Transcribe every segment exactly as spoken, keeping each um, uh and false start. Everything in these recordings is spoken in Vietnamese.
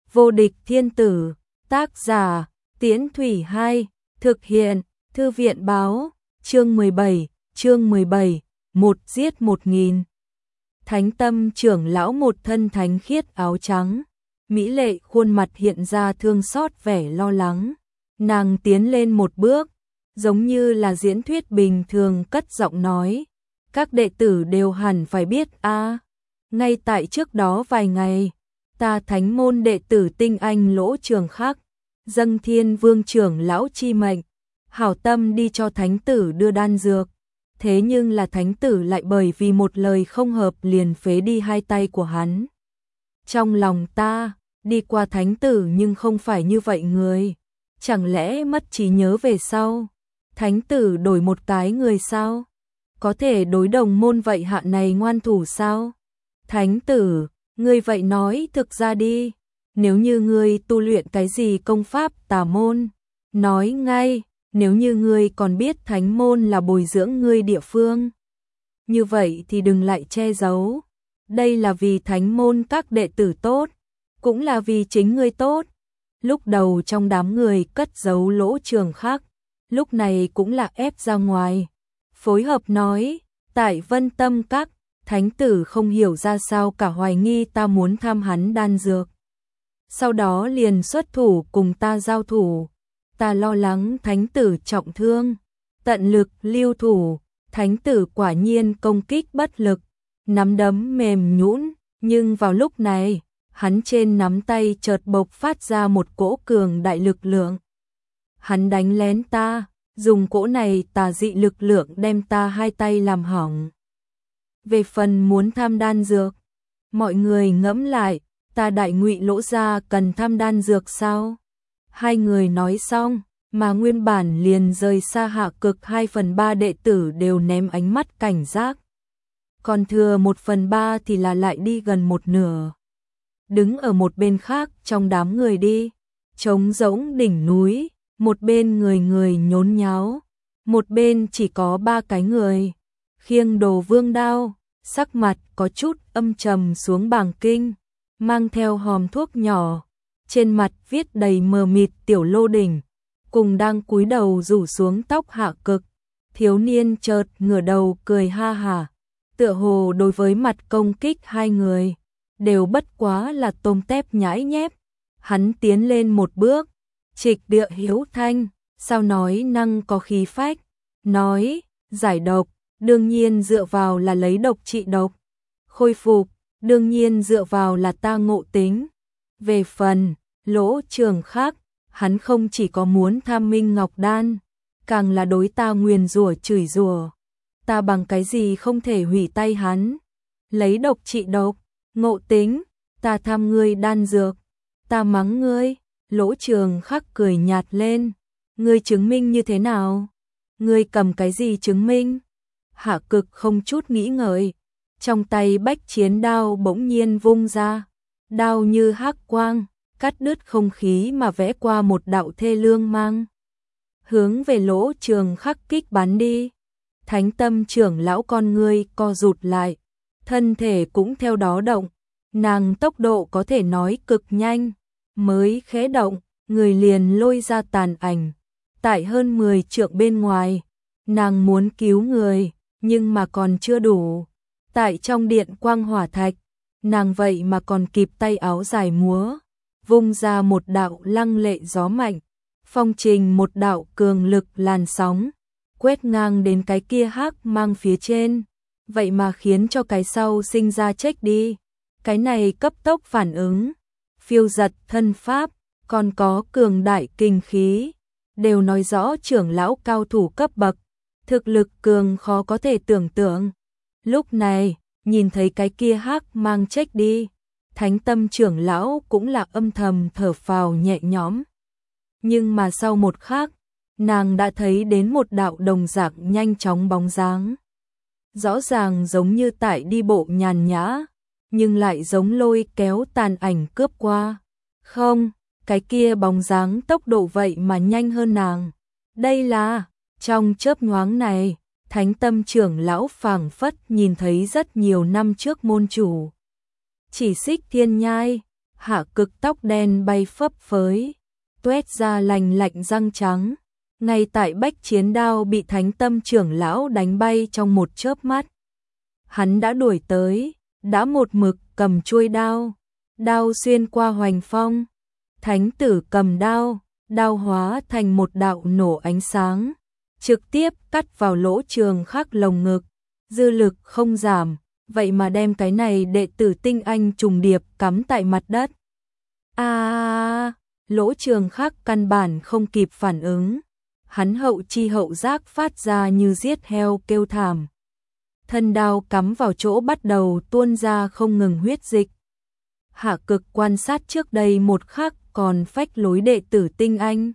Vô địch thiên tử, tác giả, Tiễn Thủy hai, thực hiện, Thư viện báo, chương mười bảy, chương mười bảy, một giết một nghìn. Thánh Tâm trưởng lão một thân thánh khiết áo trắng, mỹ lệ khuôn mặt hiện ra thương xót vẻ lo lắng. Nàng tiến lên một bước, giống như là diễn thuyết bình thường cất giọng nói. Các đệ tử đều hẳn phải biết a, ngay tại trước đó vài ngày, ta thánh môn đệ tử tinh anh Lỗ Trường Khắc, dâng Thiên Vương trưởng lão chi mệnh, hảo tâm đi cho thánh tử đưa đan dược. Thế nhưng là thánh tử lại bởi vì một lời không hợp liền phế đi hai tay của hắn. Trong lòng ta, đi qua thánh tử nhưng không phải như vậy người. Chẳng lẽ mất trí nhớ về sau? Thánh tử đổi một cái người sao? Có thể đối đồng môn vậy hạ này ngoan thủ sao? Thánh tử, ngươi vậy nói thực ra đi. Nếu như ngươi tu luyện cái gì công pháp tà môn, nói ngay. Nếu như ngươi còn biết thánh môn là bồi dưỡng ngươi địa phương, như vậy thì đừng lại che giấu. Đây là vì thánh môn các đệ tử tốt, cũng là vì chính ngươi tốt. Lúc đầu trong đám người cất giấu Lỗ Trường Khắc, lúc này cũng là ép ra ngoài. Phối hợp nói, tại Vân Tâm Các, thánh tử không hiểu ra sao cả hoài nghi ta muốn tham hắn đan dược. Sau đó liền xuất thủ cùng ta giao thủ. Ta lo lắng thánh tử trọng thương, tận lực lưu thủ, thánh tử quả nhiên công kích bất lực, nắm đấm mềm nhũn, nhưng vào lúc này, hắn trên nắm tay chợt bộc phát ra một cỗ cường đại lực lượng. Hắn đánh lén ta, dùng cỗ này tà dị lực lượng đem ta hai tay làm hỏng. Về phần muốn tham đan dược, mọi người ngẫm lại, ta Đại Ngụy Lỗ gia cần tham đan dược sao? Hai người nói xong, mà nguyên bản liền rời xa Hạ Cực hai phần ba đệ tử đều ném ánh mắt cảnh giác. Còn thừa một phần ba thì là lại đi gần một nửa. Đứng ở một bên khác trong đám người đi, trống rỗng đỉnh núi, một bên người người nhốn nháo, một bên chỉ có ba cái người, khiêng đồ vương đao, sắc mặt có chút âm trầm xuống bàng kinh, mang theo hòm thuốc nhỏ. Trên mặt viết đầy mờ mịt Tiểu Lô Đỉnh, cùng đang cúi đầu rủ xuống tóc Hạ Cực. Thiếu niên chợt ngửa đầu cười ha hả, tựa hồ đối với mặt công kích hai người, đều bất quá là tôm tép nhãi nhép. Hắn tiến lên một bước, trịch địa hiếu thanh, sao nói năng có khí phách, nói, giải độc, đương nhiên dựa vào là lấy độc trị độc, khôi phục, đương nhiên dựa vào là ta ngộ tính. Về phần Lỗ Trường Khắc, hắn không chỉ có muốn tham Minh Ngọc Đan, càng là đối ta nguyền rủa chửi rủa. Ta bằng cái gì không thể hủy tay hắn? Lấy độc trị độc, ngộ tính, ta tham ngươi đan dược, ta mắng ngươi. Lỗ Trường Khắc cười nhạt lên, ngươi chứng minh như thế nào? Ngươi cầm cái gì chứng minh? Hạ Cực không chút nghĩ ngợi, trong tay bách chiến đao bỗng nhiên vung ra, đao như hắc quang, cắt đứt không khí mà vẽ qua một đạo thê lương mang, hướng về Lỗ Trường Khắc kích bắn đi. Thánh Tâm trưởng lão con ngươi co rụt lại, thân thể cũng theo đó động, nàng tốc độ có thể nói cực nhanh, mới khẽ động, người liền lôi ra tàn ảnh, tại hơn mười trượng bên ngoài. Nàng muốn cứu người, nhưng mà còn chưa đủ. Tại trong điện quang hỏa thạch, nàng vậy mà còn kịp tay áo dài múa, vung ra một đạo lăng lệ gió mạnh, phong trình một đạo cường lực làn sóng, quét ngang đến cái kia hắc mang phía trên, vậy mà khiến cho cái sau sinh ra chết đi. Cái này cấp tốc phản ứng, phiêu giật thân pháp, còn có cường đại kinh khí, đều nói rõ trưởng lão cao thủ cấp bậc, thực lực cường khó có thể tưởng tượng. Lúc này, nhìn thấy cái kia hắc mang chết đi, Thánh Tâm trưởng lão cũng là âm thầm thở phào nhẹ nhõm. Nhưng mà sau một khắc, nàng đã thấy đến một đạo đồng dạng nhanh chóng bóng dáng. Rõ ràng giống như tại đi bộ nhàn nhã, nhưng lại giống lôi kéo tàn ảnh cướp qua. Không, cái kia bóng dáng tốc độ vậy mà nhanh hơn nàng. Đây là, trong chớp nhoáng này, Thánh Tâm trưởng lão phảng phất nhìn thấy rất nhiều năm trước môn chủ. Chỉ Xích Thiên Nhai, Hạ Cực tóc đen bay phấp phới, tuét ra lành lạnh răng trắng. Ngay tại bách chiến đao bị Thánh Tâm trưởng lão đánh bay trong một chớp mắt. Hắn đã đuổi tới, đã một mực cầm chuôi đao, đao xuyên qua hoành phong. Thánh tử cầm đao, đao hóa thành một đạo nổ ánh sáng, trực tiếp cắt vào lỗ Trường Khắc lồng ngực, dư lực không giảm, vậy mà đem cái này đệ tử tinh anh trùng điệp cắm tại mặt đất. A, à, lỗ Trường Khắc căn bản không kịp phản ứng, hắn hậu chi hậu giác phát ra như giết heo kêu thảm. Thân đao cắm vào chỗ bắt đầu tuôn ra không ngừng huyết dịch. Hạ Cực quan sát trước đây một khắc còn phách lối đệ tử tinh anh.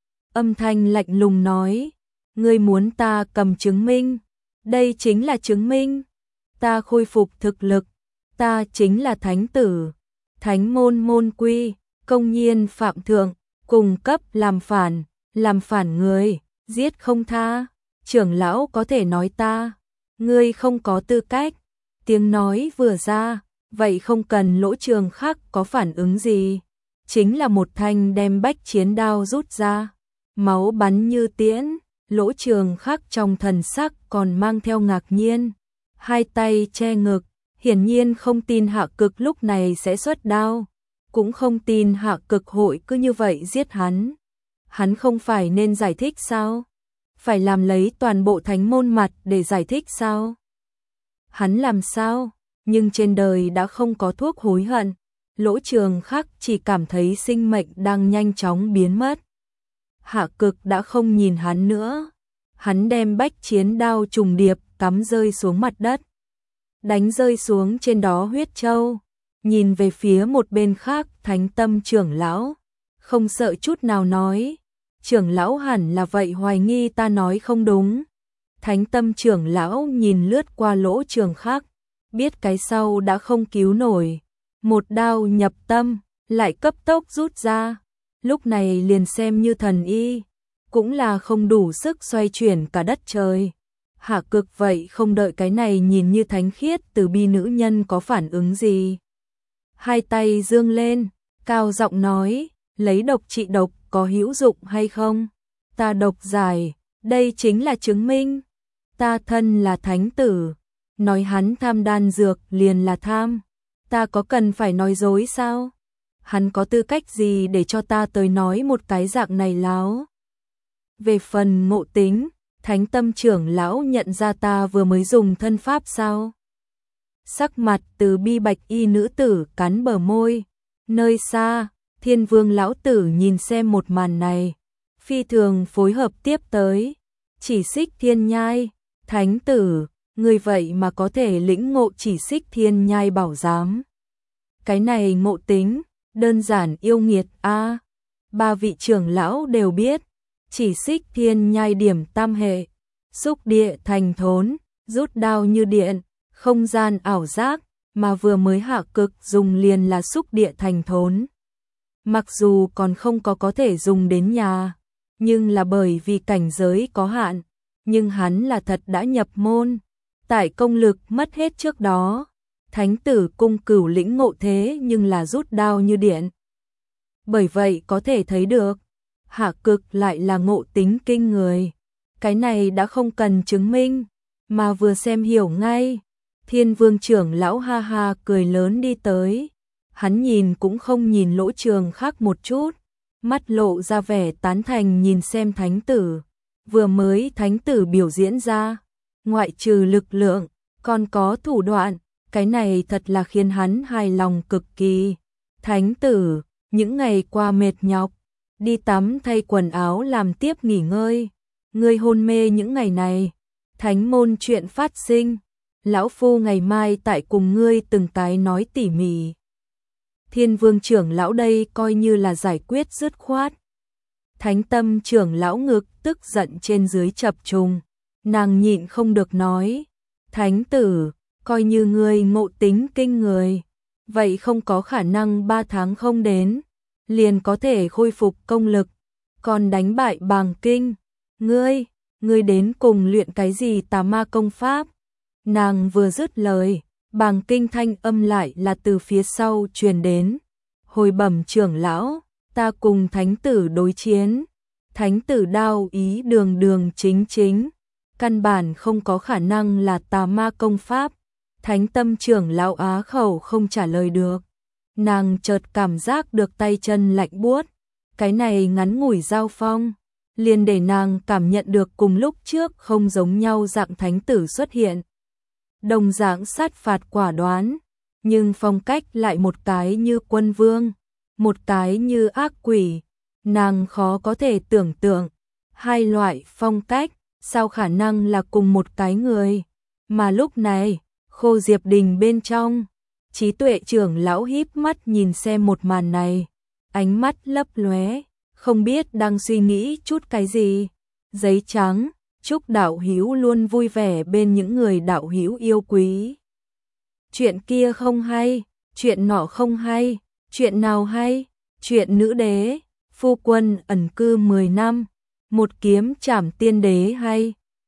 Âm thanh lạnh lùng nói, ngươi muốn ta cầm chứng minh, đây chính là chứng minh. Ta khôi phục thực lực, ta chính là thánh tử, thánh môn môn quy, công nhiên phạm thượng, cùng cấp làm phản, làm phản người, giết không tha. Trưởng lão có thể nói ta, ngươi không có tư cách. Tiếng nói vừa ra, vậy không cần lỗ Trường Khắc có phản ứng gì, chính là một thanh đem bách chiến đao rút ra, máu bắn như tiễn. Lỗ Trường Khắc trong thần sắc còn mang theo ngạc nhiên, hai tay che ngực, hiển nhiên không tin Hạ Cực lúc này sẽ xuất đao, cũng không tin Hạ Cực hội cứ như vậy giết hắn. Hắn không phải nên giải thích sao? Phải làm lấy toàn bộ thánh môn mặt để giải thích sao? Hắn làm sao? Nhưng trên đời đã không có thuốc hối hận. Lỗ Trường Khắc chỉ cảm thấy sinh mệnh đang nhanh chóng biến mất. Hạ Cực đã không nhìn hắn nữa. Hắn đem bách chiến đao trùng điệp cắm rơi xuống mặt đất, đánh rơi xuống trên đó huyết châu. Nhìn về phía một bên khác Thánh Tâm trưởng lão, không sợ chút nào nói, trưởng lão hẳn là vậy hoài nghi ta nói không đúng. Thánh Tâm trưởng lão nhìn lướt qua lỗ Trường Khắc, biết cái sau đã không cứu nổi, một đao nhập tâm, lại cấp tốc rút ra, lúc này liền xem như thần y, cũng là không đủ sức xoay chuyển cả đất trời. Hạ Cực vậy không đợi cái này nhìn như thánh khiết từ bi nữ nhân có phản ứng gì. Hai tay dương lên, cao giọng nói, lấy độc trị độc có hữu dụng hay không? Ta độc giải, đây chính là chứng minh. Ta thân là thánh tử, nói hắn tham đan dược liền là tham. Ta có cần phải nói dối sao? Hắn có tư cách gì để cho ta tới nói một cái dạng này láo? Về phần Ngộ Tính, Thánh Tâm trưởng lão nhận ra ta vừa mới dùng thân pháp sao? Sắc mặt từ bi bạch y nữ tử cắn bờ môi. Nơi xa, Thiên Vương lão tử nhìn xem một màn này, phi thường phối hợp tiếp tới. Chỉ xích thiên nhai, thánh tử, người vậy mà có thể lĩnh ngộ chỉ xích thiên nhai bảo giám. Cái này Ngộ Tính, đơn giản yêu nghiệt a. À, ba vị trưởng lão đều biết, chỉ xích thiên nhai điểm tam hệ, xúc địa thành thốn, rút đao như điện, không gian ảo giác, mà vừa mới Hạ Cực dùng liền là xúc địa thành thốn. Mặc dù còn không có có thể dùng đến nhà, nhưng là bởi vì cảnh giới có hạn, nhưng hắn là thật đã nhập môn. Tại công lực mất hết trước đó, thánh tử cung cửu lĩnh ngộ thế nhưng là rút đao như điện. Bởi vậy có thể thấy được, Hạ Cực lại là ngộ tính kinh người. Cái này đã không cần chứng minh, mà vừa xem hiểu ngay. Thiên Vương trưởng lão ha ha cười lớn đi tới. Hắn nhìn cũng không nhìn lỗ Trường Khắc một chút, mắt lộ ra vẻ tán thành nhìn xem thánh tử. Vừa mới thánh tử biểu diễn ra, ngoại trừ lực lượng, còn có thủ đoạn, cái này thật là khiến hắn hài lòng cực kỳ. Thánh tử, những ngày qua mệt nhọc, đi tắm thay quần áo làm tiếp nghỉ ngơi. Ngươi hôn mê những ngày này, thánh môn chuyện phát sinh, lão phu ngày mai tại cùng ngươi từng cái nói tỉ mỉ. Thiên Vương trưởng lão đây coi như là giải quyết dứt khoát. Thánh Tâm trưởng lão ngực tức giận trên dưới chập trùng, nàng nhịn không được nói, thánh tử, coi như ngươi ngộ tính kinh người, vậy không có khả năng ba tháng không đến, liền có thể khôi phục công lực, còn đánh bại Bàng Kinh. Ngươi, ngươi đến cùng luyện cái gì tà ma công pháp? Nàng vừa dứt lời, Bàng Kinh thanh âm lại là từ phía sau truyền đến. hồi bẩm trưởng lão, ta cùng thánh tử đối chiến. Thánh tử đao ý đường đường chính chính, căn bản không có khả năng là tà ma công pháp. Thánh tâm trưởng lão á khẩu không trả lời được. Nàng chợt cảm giác được tay chân lạnh buốt. Cái này ngắn ngủi giao phong, liền để nàng cảm nhận được cùng lúc trước không giống nhau dạng thánh tử xuất hiện. Đồng dạng sát phạt quả đoán, nhưng phong cách lại một cái như quân vương, một cái như ác quỷ. Nàng khó có thể tưởng tượng, hai loại phong cách sao khả năng là cùng một cái người. Mà lúc này, Khô Diệp Đình bên trong, Trí Tuệ trưởng lão híp mắt nhìn xem một màn này, ánh mắt lấp lóe, không biết đang suy nghĩ chút cái gì. Giấy trắng, chúc đạo hữu luôn vui vẻ bên những người đạo hữu yêu quý. Chuyện kia không hay, chuyện nọ không hay, chuyện nào hay? Chuyện nữ đế, phu quân ẩn cư mười năm, một kiếm trảm tiên đế hay.